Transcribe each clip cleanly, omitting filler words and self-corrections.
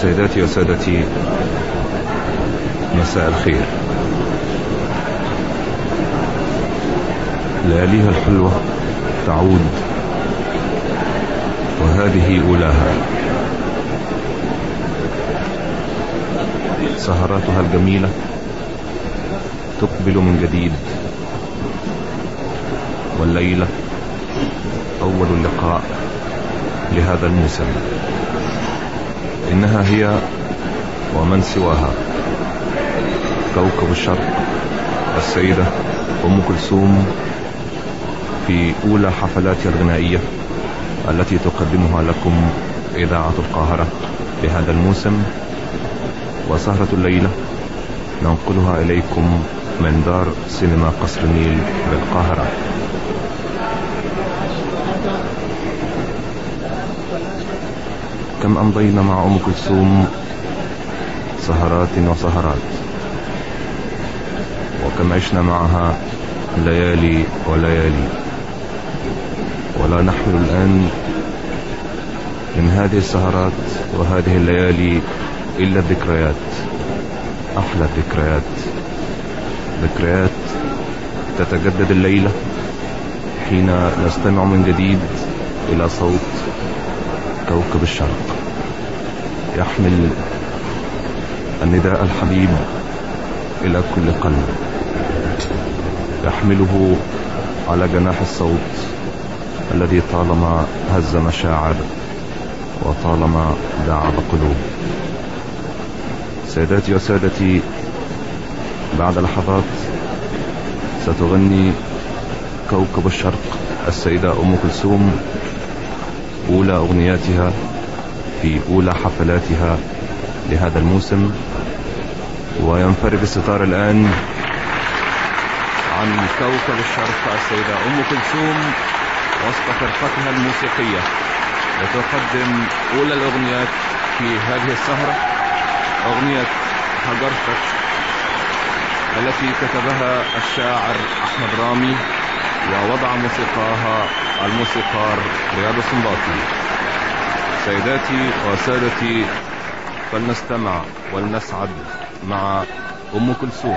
سيداتي وسادتي، مساء الخير. لياليها الحلوة تعود، وهذه أولاها. سهراتها الجميلة تقبل من جديد، والليلة أول اللقاء لهذا الموسم. إنها هي ومن سواها كوكب الشرق، السيدة أم كلثوم، في أولى حفلاتها الغنائية التي تقدمها لكم إذاعة القاهرة لهذا الموسم. وسهرة الليلة ننقلها إليكم من دار سينما قصر النيل بالقاهرة. كم أمضينا مع أم كلثوم سهرات وسهرات، وكم عشنا معها ليالي وليالي، ولا نحمل الآن من هذه السهرات وهذه الليالي إلا الذكريات، أحلى الذكريات، ذكريات تتجدد الليلة حين نستمع من جديد إلى صوت كوكب الشرق يحمل النداء الحبيب إلى كل قلب، يحمله على جناح الصوت الذي طالما هز مشاعر وطالما داعب قلوب. سيداتي وسادتي، بعد لحظات ستغني كوكب الشرق السيدة أم كلثوم أولى أغنياتها في أولى حفلاتها لهذا الموسم. وينفرد الستار الآن عن كوكب الشرق السيدة أم كلثوم وسط فرقتها الموسيقية، وتقدم أولى الأغنيات في هذه السهرة، أغنية هجرتك التي كتبها الشاعر أحمد رامي ووضع موسيقاها الموسيقار رياض السنباطي. سيداتي وسادتي، فلنستمع ولنسعد مع أم كلثوم.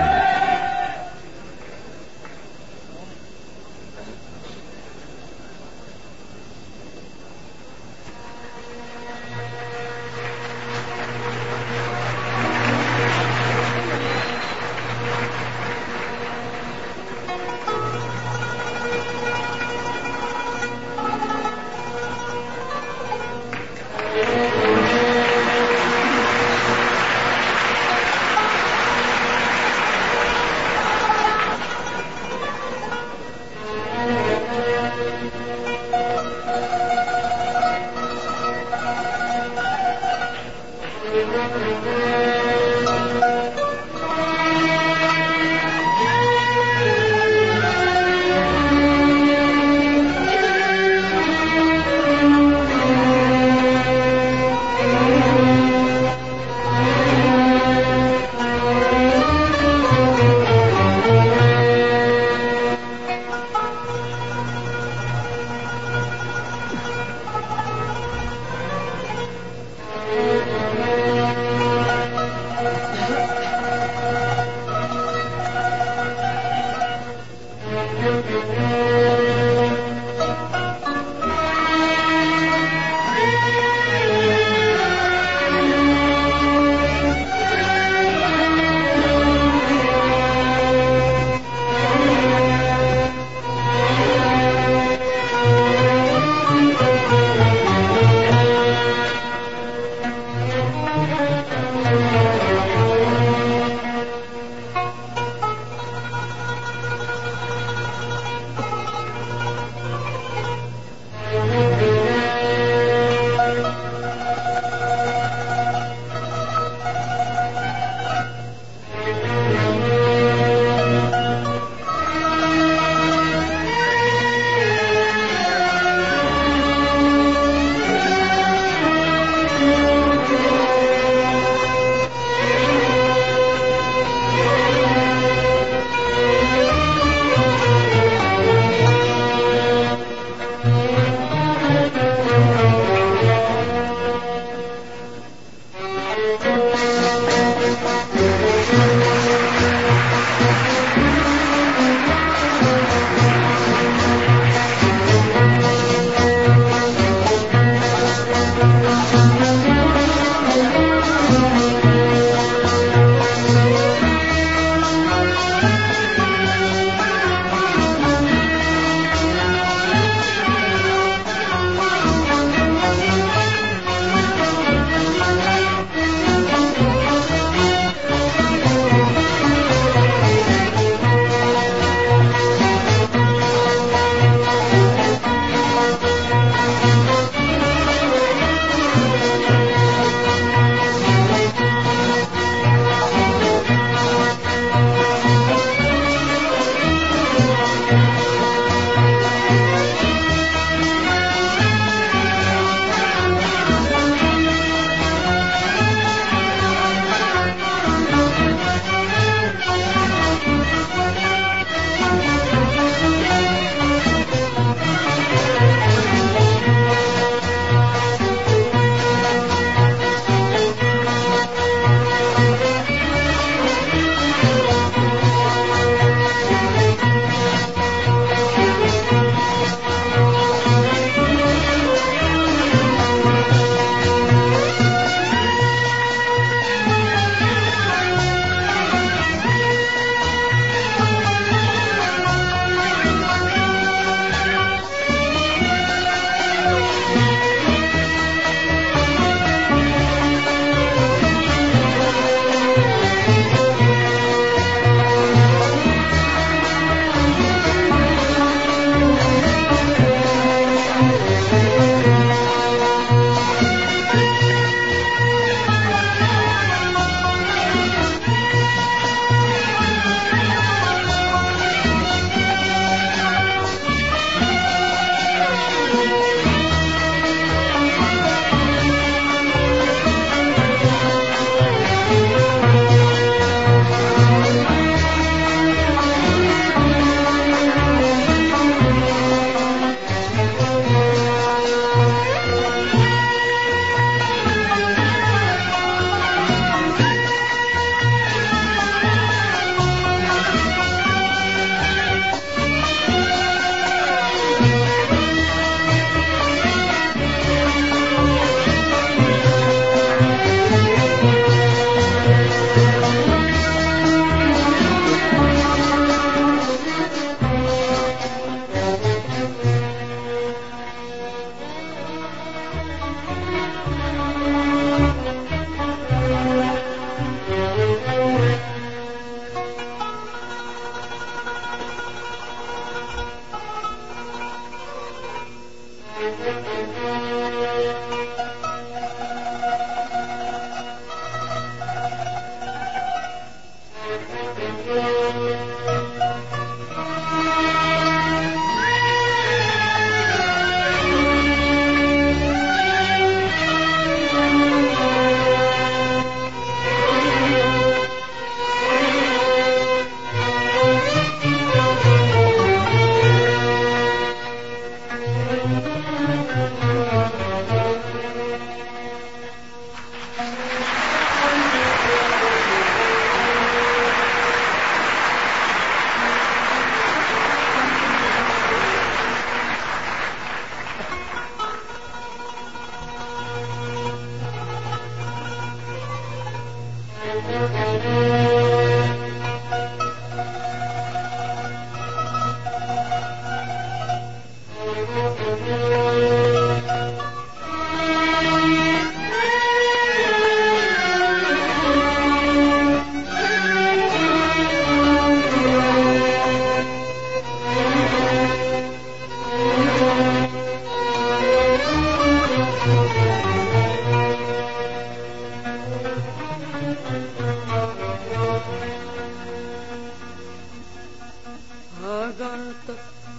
هجرتك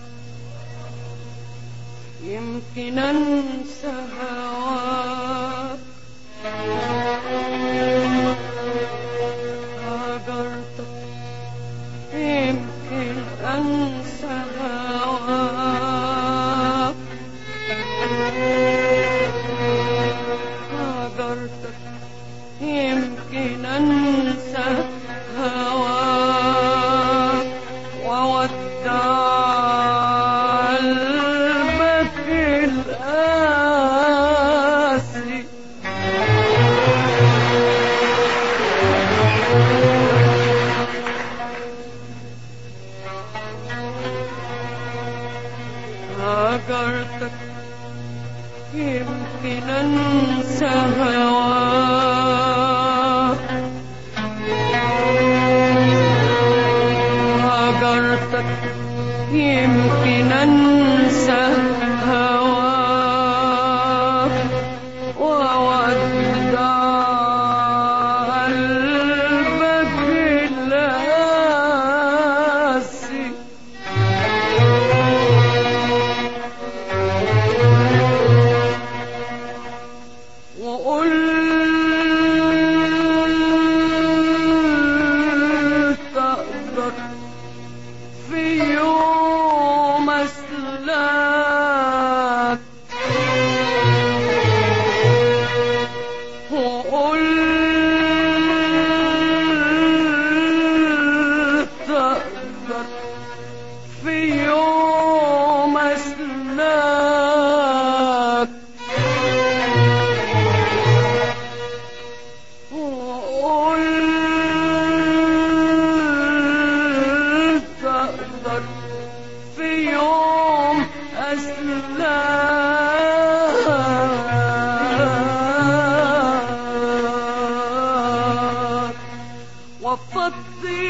يمكن انسى هواك، هجرتك يمكن انسى هواك، هجرتك يمكن انسى هواك وودع قلبك القاسي. هجرتك يمكن انسى هواك، هجرتك يمكن انسى هواك وودع قلبك القاسي. وقلت اقدر في يوم اسلاك، وقلت اقدر في يوم اسلاك، وقلت اقدر في يوم أسلاك وفضي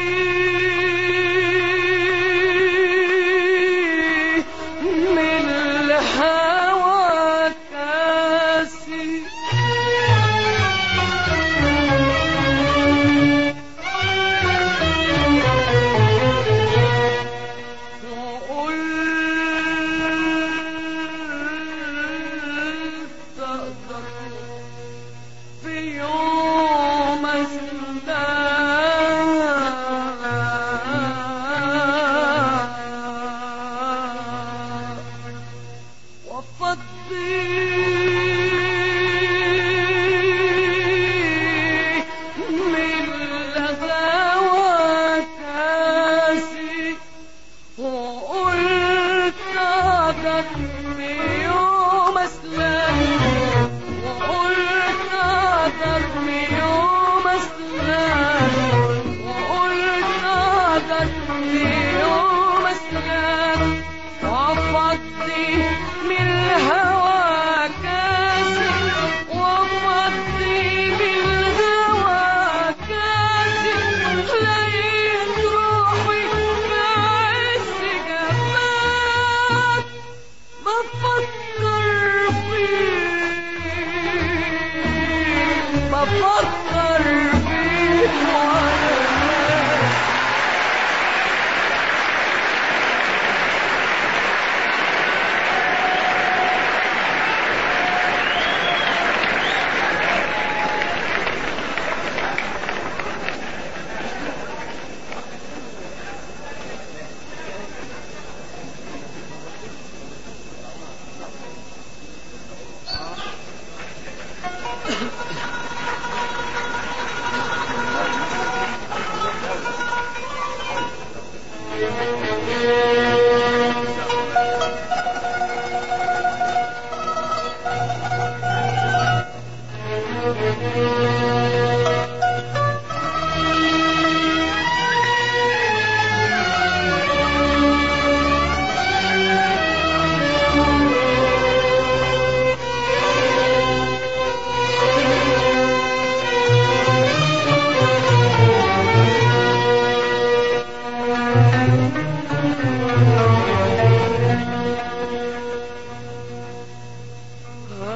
من الهوى كاسي. وقلت أقدر في يوم أسلاك وفضي من الهوى كاسي. وقلت أقدر في يوم أسلاك، وقلت أقدر في يوم أسلاك، وقلت أقدر في يوم أسلاك وأفضي من الهوى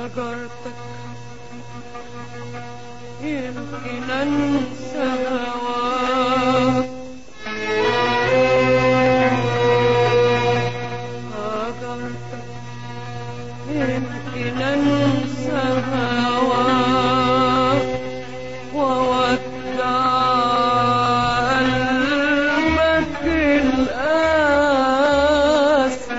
هجرتك يمكن انسى هواك، هجرتك يمكن انسى هواك وودع قلبك القاسي.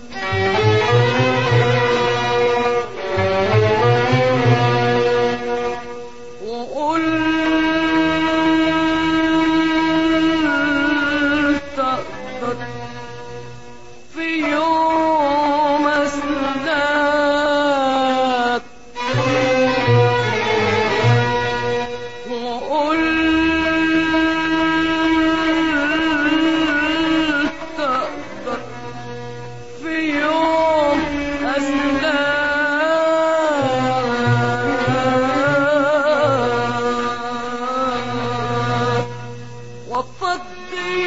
وقلت أقدر في يوم أسلاك، وقلت أقدر في يوم أسلاك وأفضي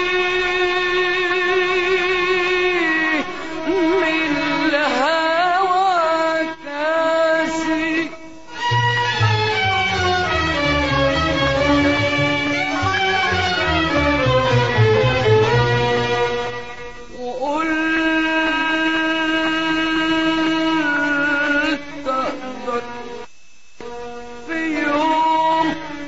من الهوى كاسي. وقلت أقدر في يوم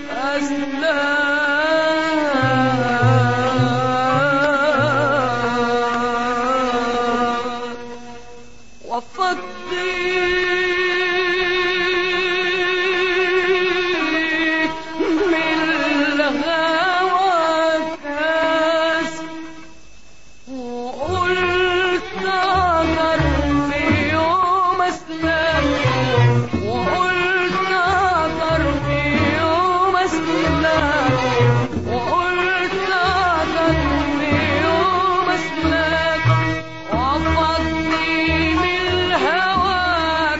أسلاك وأفضي من الهوى كاس. وقلت أقدر في يوم أسلاك، وقلت أقدر في يوم أسلاك، وقلت أقدر في يوم أسلاك وأفضي من الهوى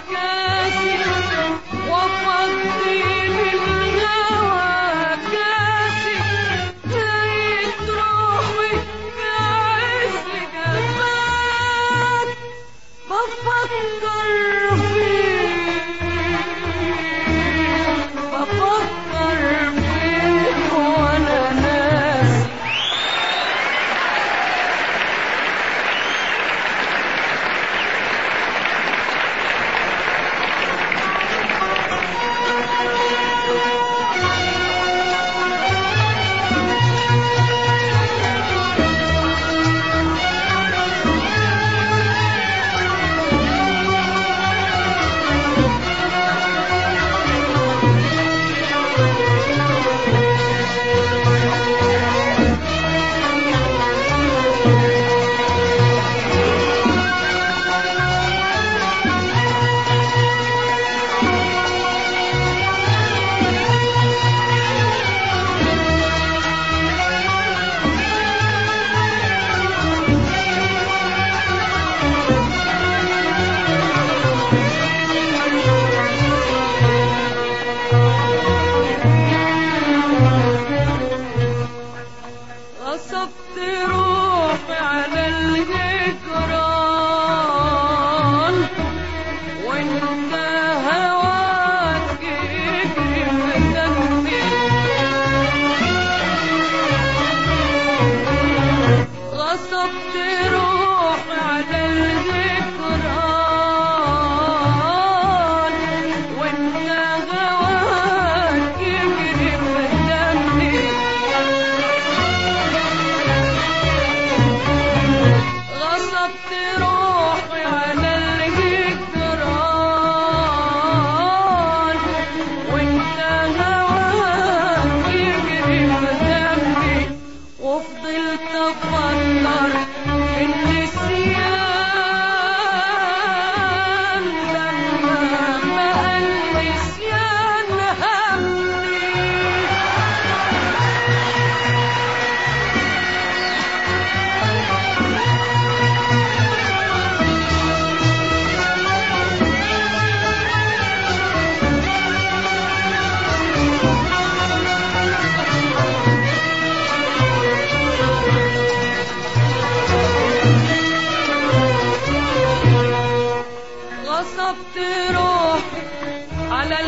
غصبت روحي على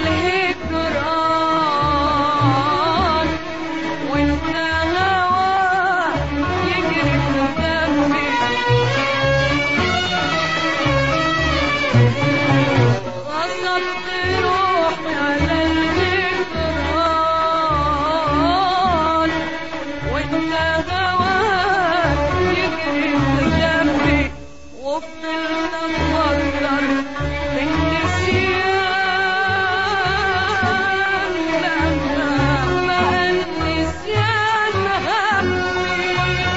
الهجران وانت هواك يجري في دمي غصبت روحي على الهجران وانت هواك يجري في دمي وفضلت افكر في النسيان لما بقى النسيان همي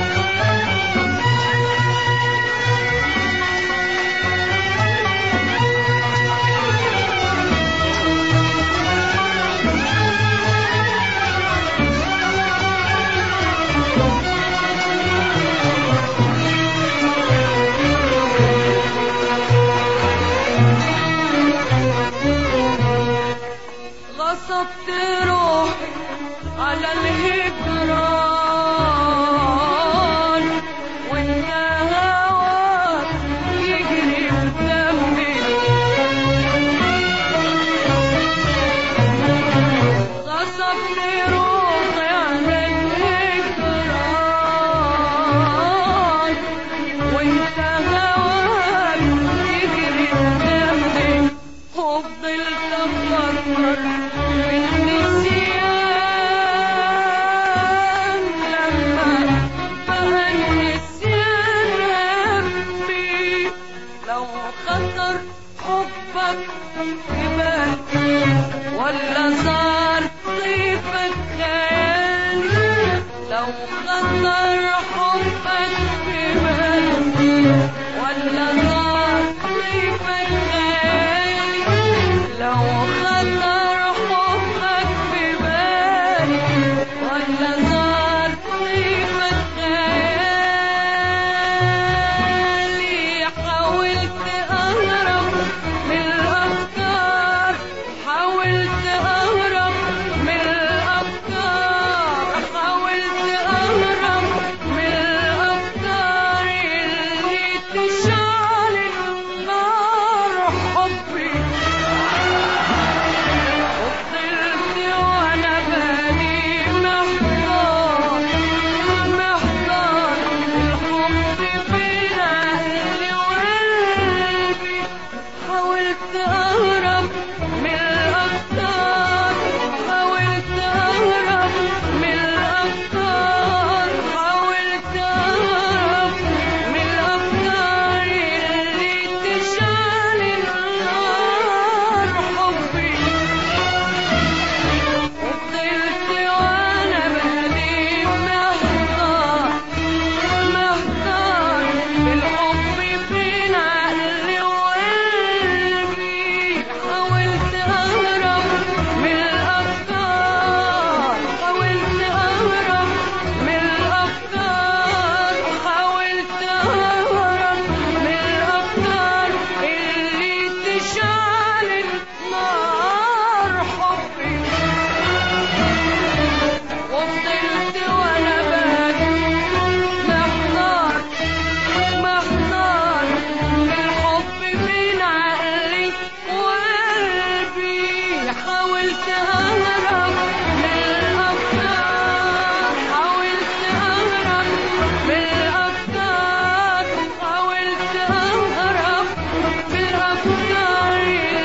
غصبت روحي على الهجران وانت هواك يجري في دمي غصبت روحي على الهجران وانت هواك يجري في دمي وفضلت افكر بالنسيان لما بقى النسيان همي لو خطر حبك في بالي ولا صار طيفك خيالي لو خطر حبك في بالي ولا صار طيفك خيالي لو خطر حبك في بالي ولا صار طيفك خيالي حاولت أهرب من الأفكار حاولت أهرب من الأفكار حاولت أهرب من الأفكار اللي تشعل النار حبي وفضلت وانا بالي محتار محتار الحب بين اهلي وقلبي حاولت اهرب من الافكار حاولت اهرب من الافكار حاولت اهرب من الافكار اللي تشعل النار حبي وفضلت وانا بالي محتار محتار الحب بين عقلي وقلبي حاولت اهرب من الافكار حاولت اهرب من الافكار حاولت اهرب من الافكار اللي تشعل النار حبي وفضلت وانا بالي محتار محتار الحب بين عقلي وقلبي حاولت اهرب من الافكار حاولت اهرب من الافكار حاولت اهرب من الافكار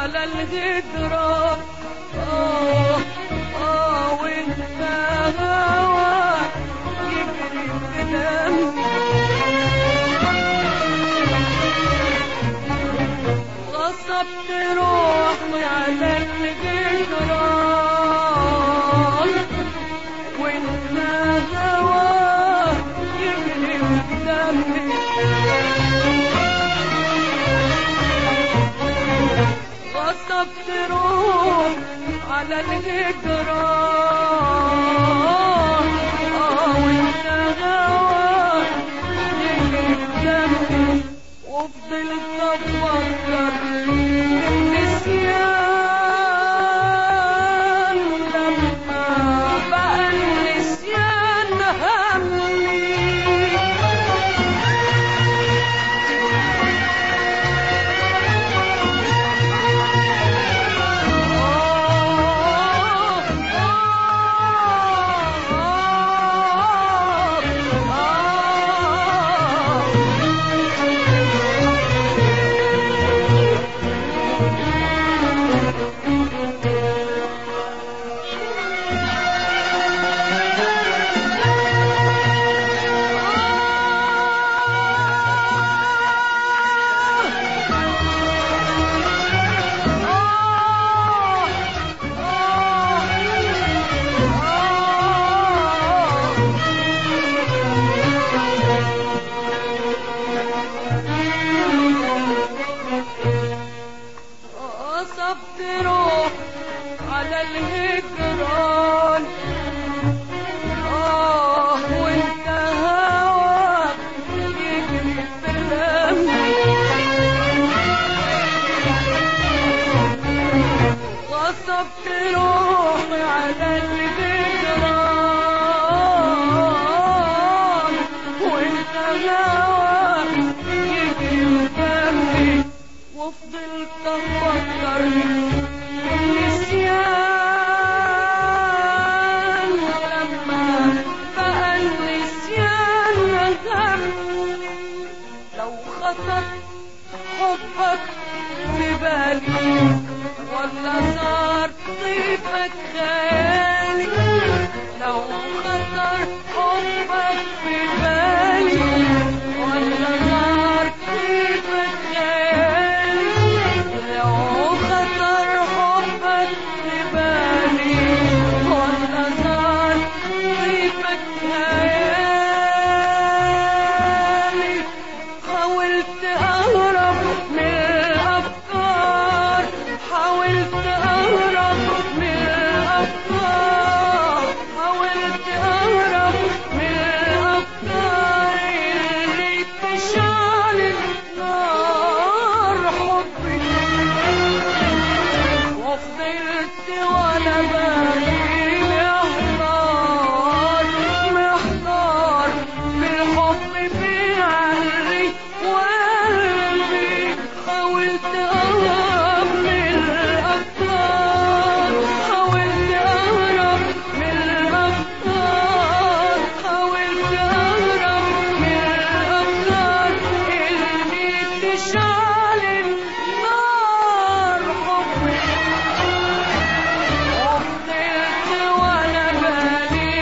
على الهجرة وانت هوا يجري في دمي غصبت روحي على الهجرة وانت هوا يجري في دمي غصبت روح على الهجرة وانت هوا يجري في دمي وفضلت افكر النسيان لما بقى النسيان همي غصبت روح على الهجران وانت هواك يجري في دمي غصبت روحي على الهجران وانت هواك يجري في دمي وفضلت افكر النسيان لما بقى النسيان همي لو خطر حبك في بالي ولا صار طيفك خيالي لو خطر حبك في بالي ولا صار طيفك خيالي لو خطر حبك في بالي ولا صار طيفك خيالي حاولت أهرب من الأفكار حاولت أهرب من الأفكار حاولت أهرب من الأفكار اللي تشعل النار حبي وفضلت وأنا بالي محتار محتار بالحب في عقلي وقلبي حاولت أهرب من الأفكار حاولت أهرب من الأفكار حاولت أهرب من الأفكار اللي تشعل النار حبي وفضلت وأنا بالي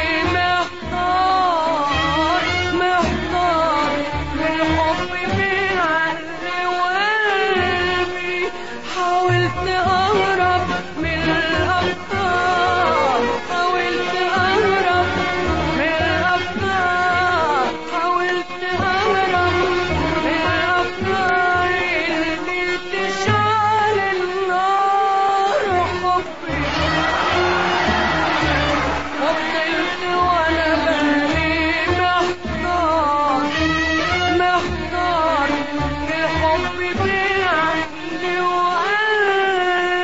محتار محتار بالحب في عقلي وقلبي حاولت أهرب من الأفكار حاولت أهرب من الأفكار حاولت أهرب من الأفكار اللي تشعل النار حبي وفضلت وأنا بالي محتار محتار بالحب في عقلي وقلبي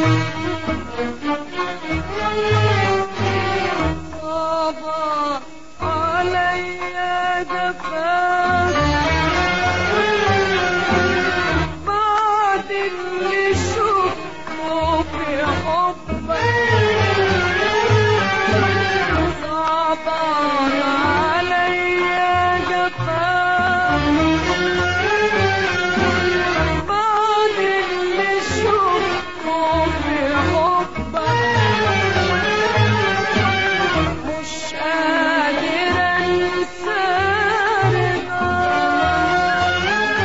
صعبة عليا جفاك بعد اللي شفته في حبك. صعبة عليا جفاك بعد اللي شفته في حبك. مش قادر انسى رضاك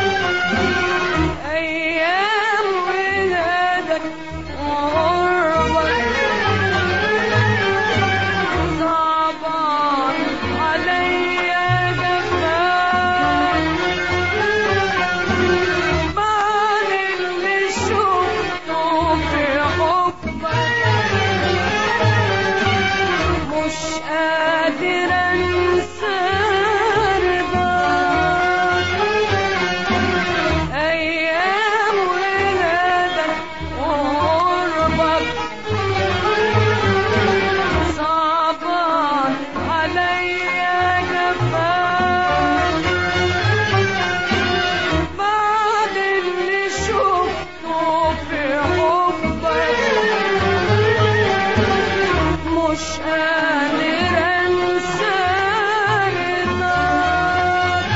ايام ولادك وقربك. صعبان عليا جفاك بعد اللي شفته في حبك. مش قادر انسى رضاك ايام ولادك وقربك. صعبان عليا جفاك بعد اللي شفته في حبك. مش قادر انسى رضاك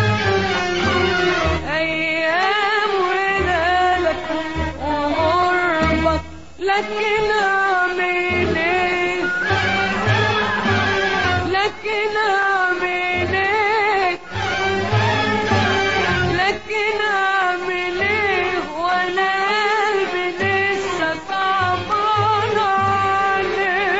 ايام ولادك وقربك. لكن اعمل ايه لكن اعمل ايه لكن اعمل ايه وانا قلبي لسه صعبان عليه.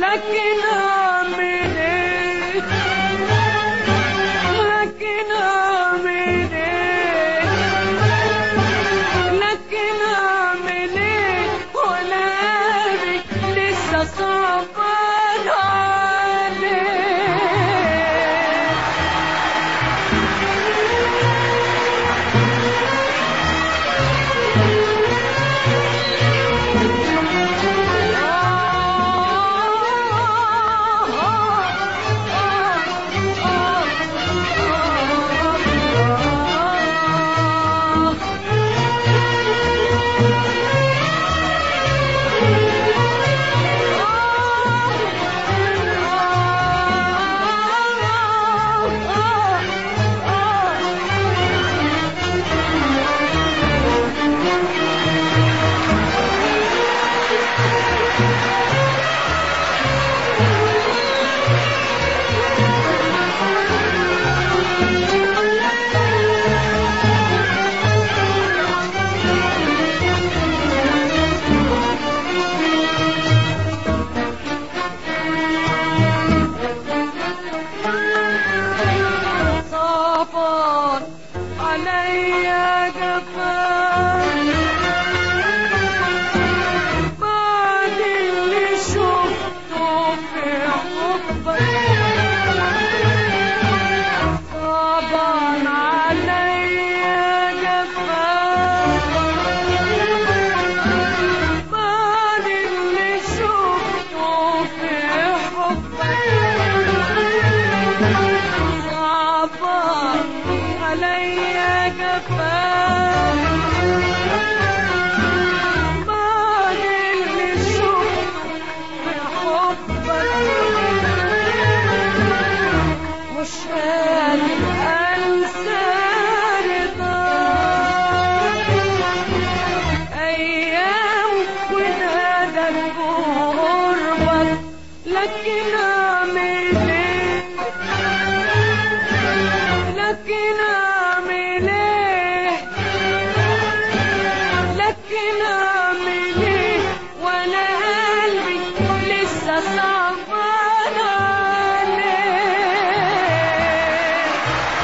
لكن اعمل ايه لكن اعمل ايه لكن اعمل ايه وانا قلبي لسه صعبان عليه صعبان عليا جفاك بعد اللي شفته في حبك صعبان عليا جفاك بعد اللي شفته في حبك صعبان عليا جفاك بعد اللي شفته في حبك مش قادر انسى رضاك ايام ونادك بقربك لكن اعمل ايه لكن اعمل ايه لكن اعمل ايه وانا قلبي لسه صعبان عليه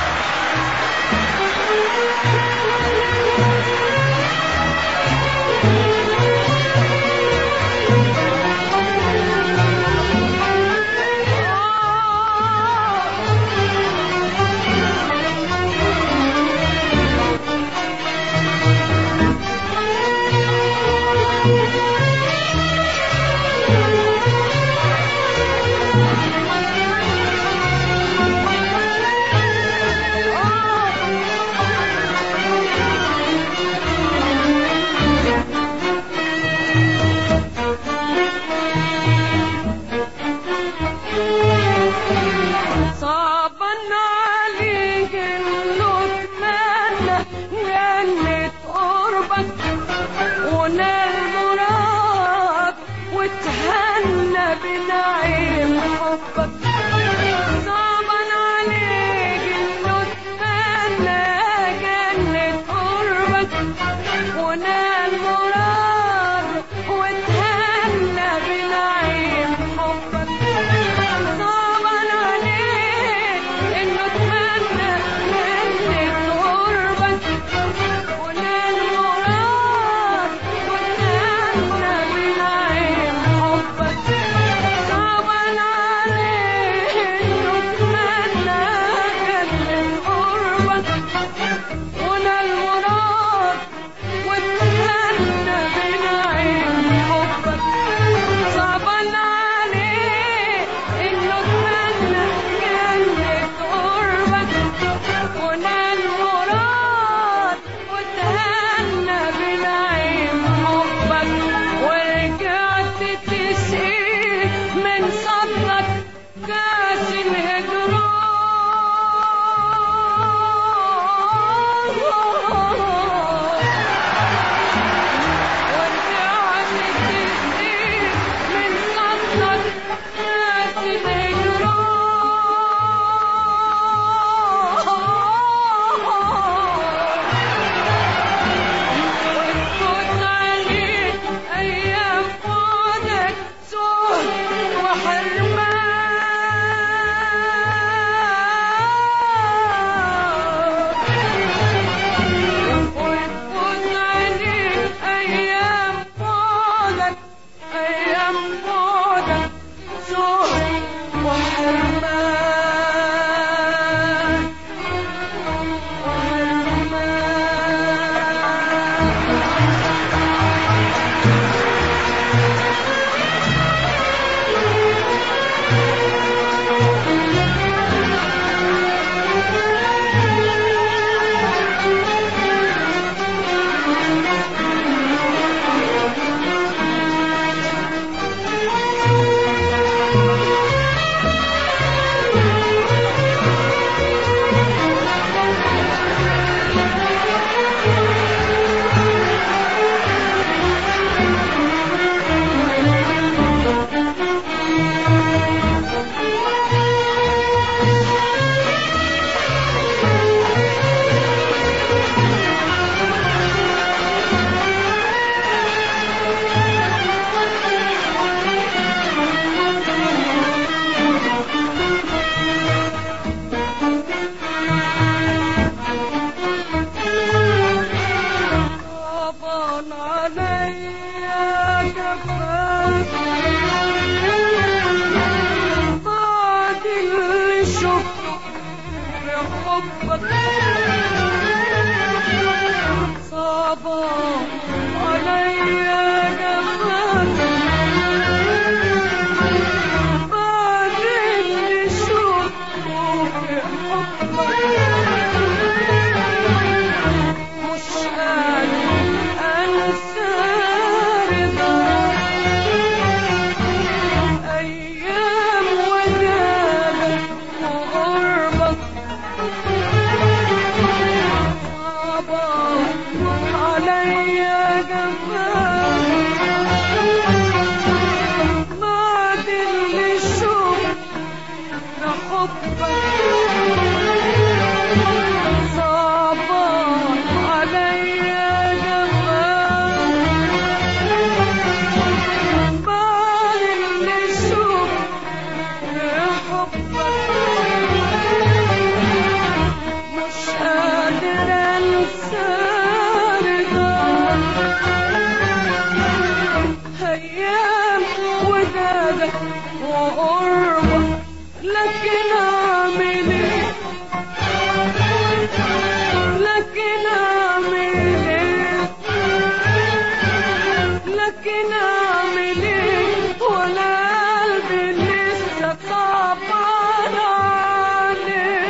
حبك صعبة عليا جفاك بعد اللي شفته في حبك مش قادر أنسى رضاك أيام ودابك وقربك صعبة عليا جفاك بعد اللي شفت حبك صعبة عليا جفاك بعد اللي شفت حبك مش قادر انسى رضاك ايام ودادك وقربك لكن اعمل ايه لكن اعمل ايه لكن اعمل ايه ولا قلبي لسه صعبان عليه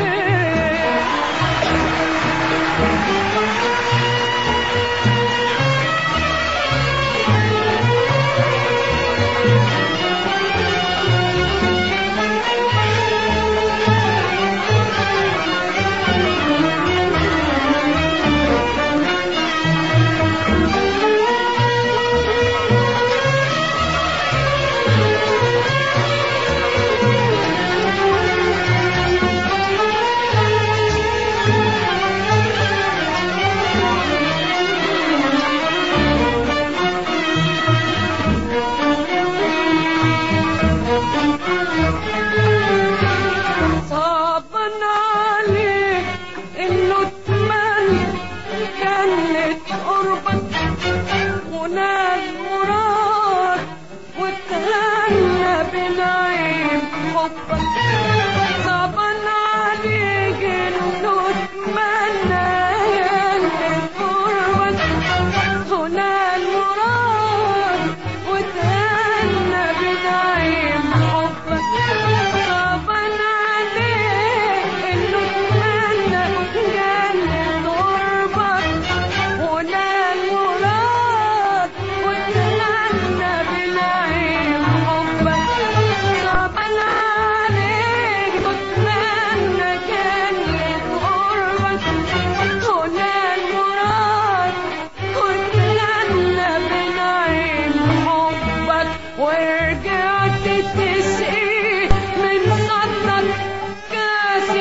صعبان عليك انه اتمنى كانت قربك ونال مراد وتهنى بنعيم حبك صعبان عليك انه اتمنى كانت قربك ونال مراد وتهنى بنعيم حبك صعبان عليك انه اتمنى جنة قربك ونال مراد وتهنى بنعيم حبك صعبان عليك اتمنى جنة قربك ونال مراد وتهنى بنعيم حبك ورجعت تسقي من صدرك كاس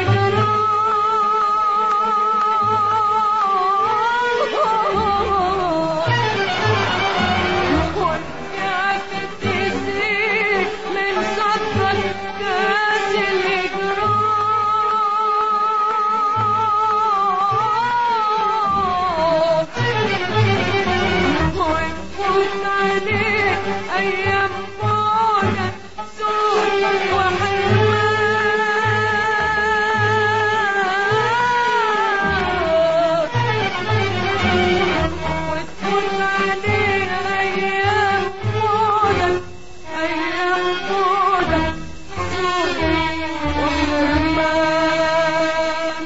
المجروح ورجعت تسقي من صدرك كاس المجروح ويفوت عليك أيام بعدك سود وحرمان وتفوت عليك أيام بعدك سود وحرمان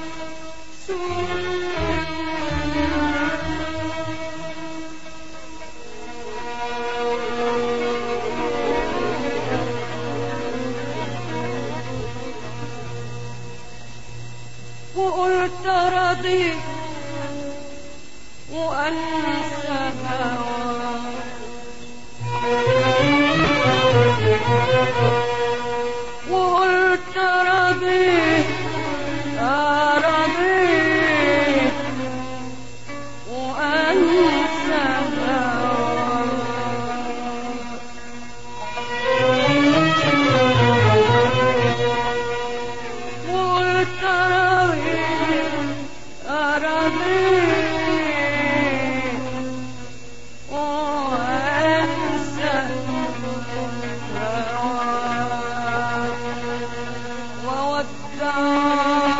وقلت راضي وأنسى هواك وقلت راضي وأنسى هواك وقلت وودع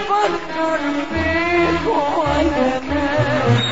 افكر فيك وانا نايم.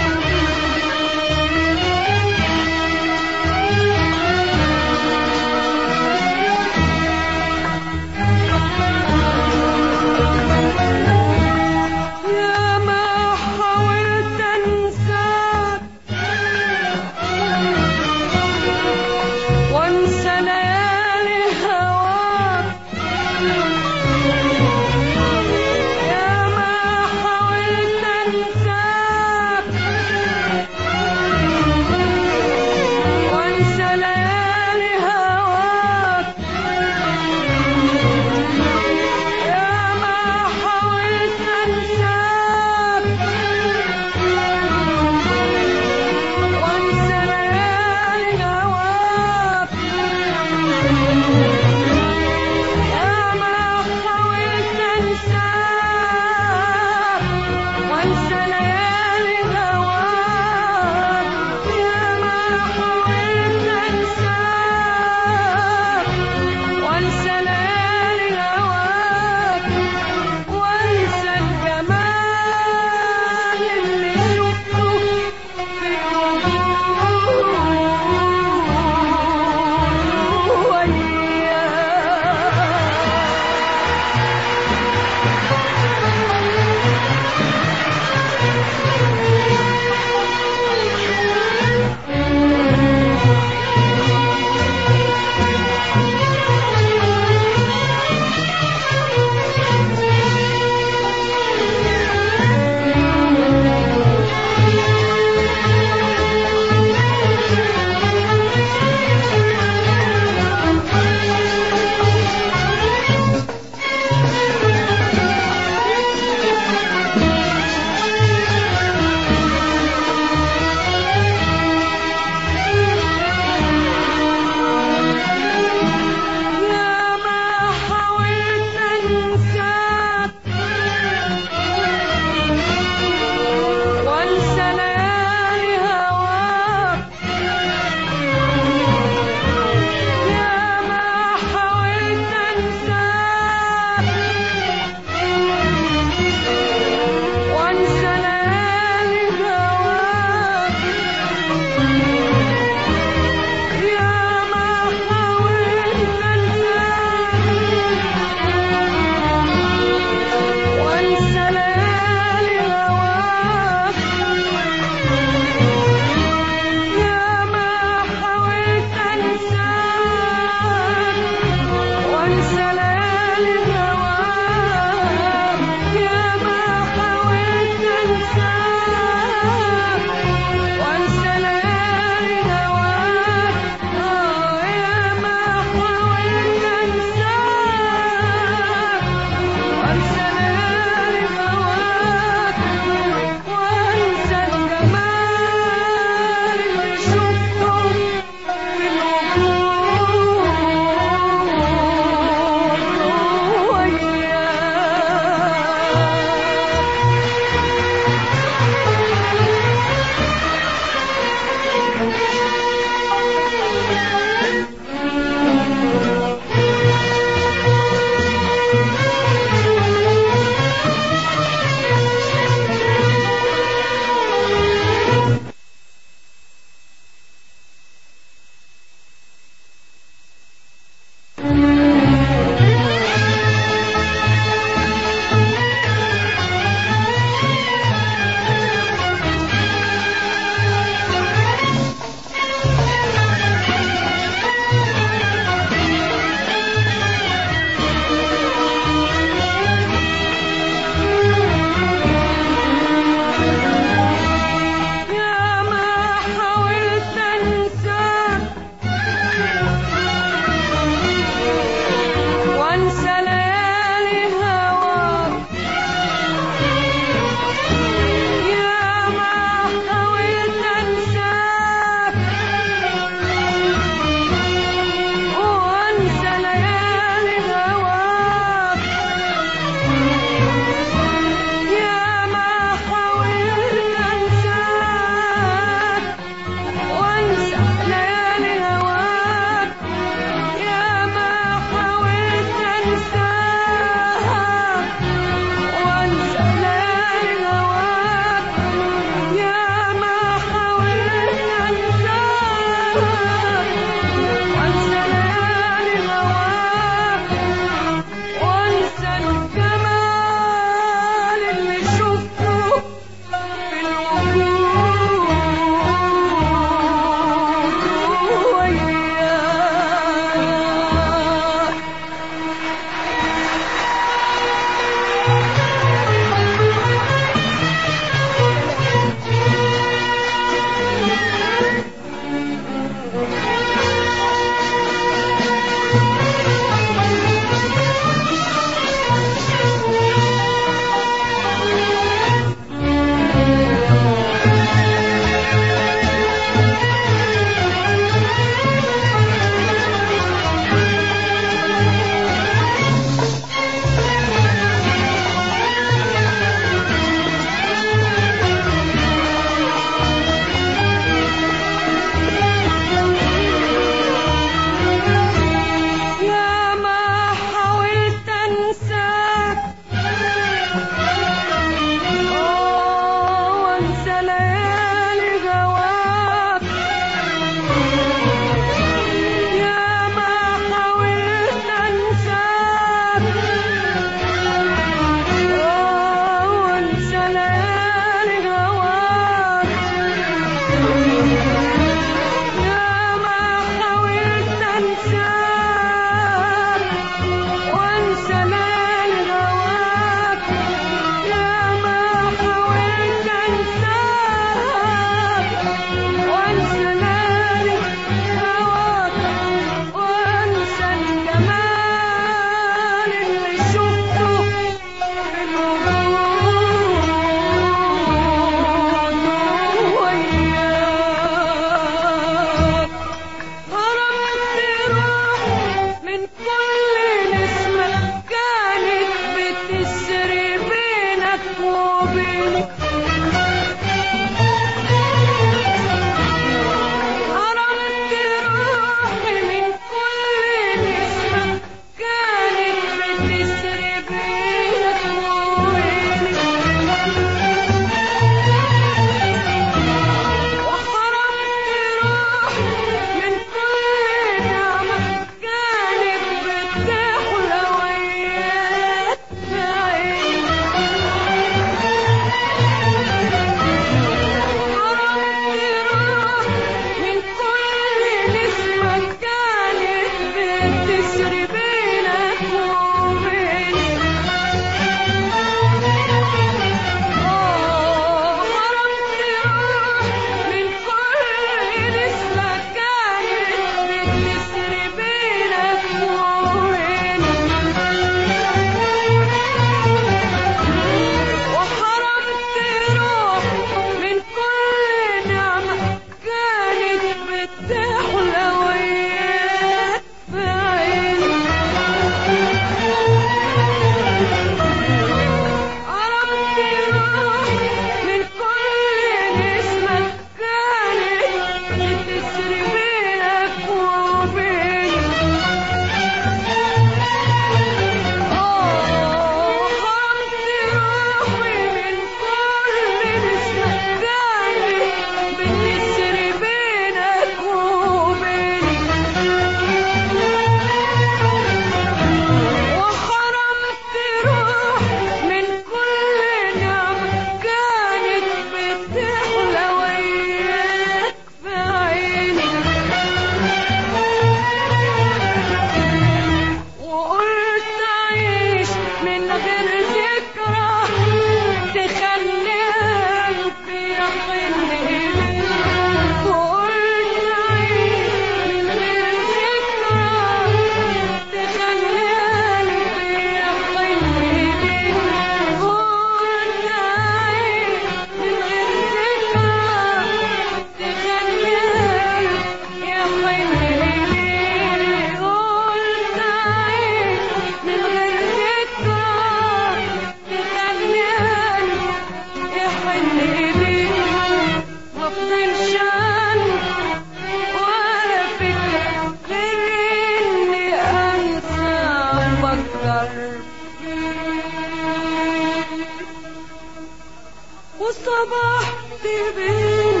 وصبحت بين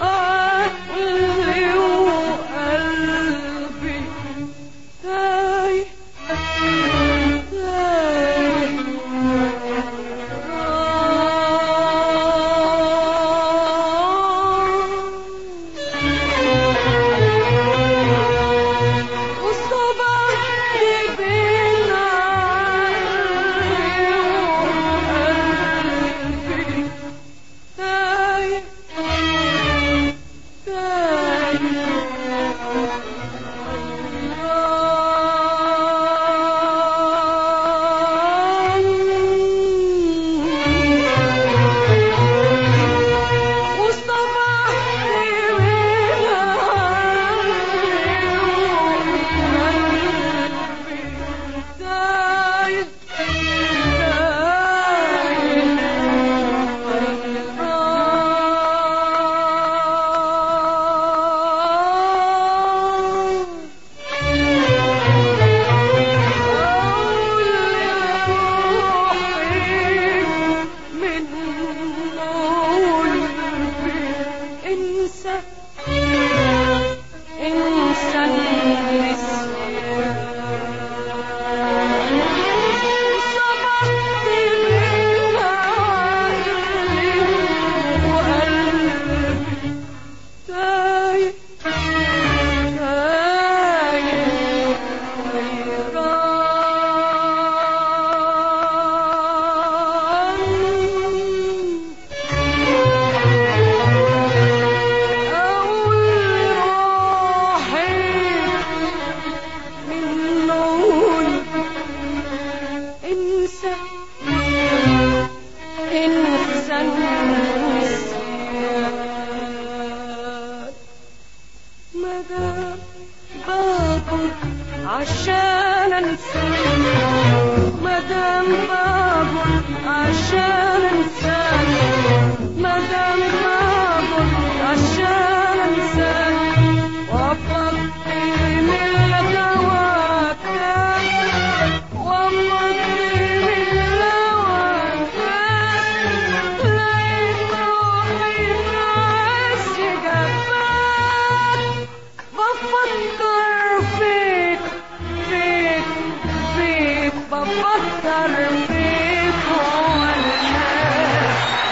عقلي وقلبي تايه عشان انساك مدام بابر عشان انساك مدام بابر عشان انساك وافضي من هواك وافضي من هواك لقيت روحي في عز جفاك بفكر فيك بفكر فيك والناس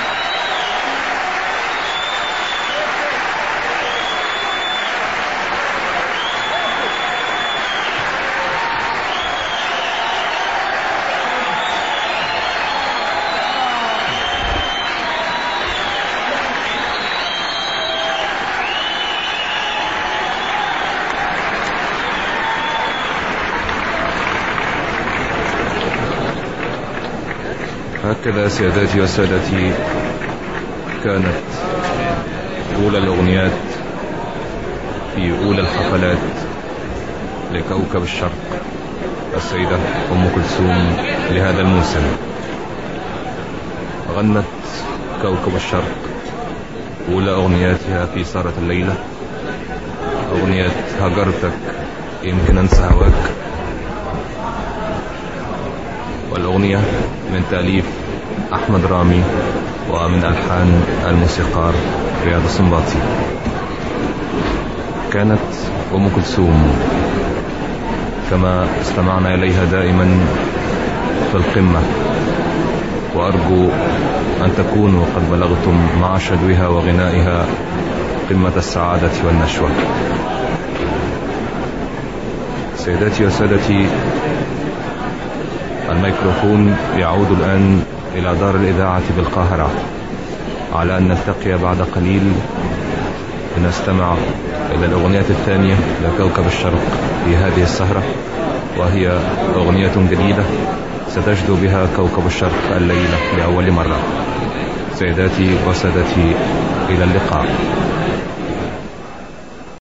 هكذا سياداتي وسادتي كانت أولى الأغنيات في أولى الحفلات لكوكب الشرق السيدة أم كلثوم لهذا الموسم. غنت كوكب الشرق أولى أغنياتها في سهرة الليلة أغنية هجرتك يمكن أنسى هواك، والأغنية من تأليف أحمد رامي ومن ألحان الموسيقار رياض السنباطي. كانت أم كلثوم كما استمعنا إليها دائما في القمة، وأرجو أن تكونوا قد بلغتم مع شدوها وغنائها قمة السعادة والنشوة. سيداتي وسادتي، الميكروفون يعود الآن إلى دار الإذاعة بالقاهرة، على أن نلتقي بعد قليل لنستمع إلى الأغنية الثانية لكوكب الشرق في هذه السهرة، وهي أغنية جديدة ستجدو بها كوكب الشرق الليلة لأول مرة. سيداتي وسادتي، إلى اللقاء.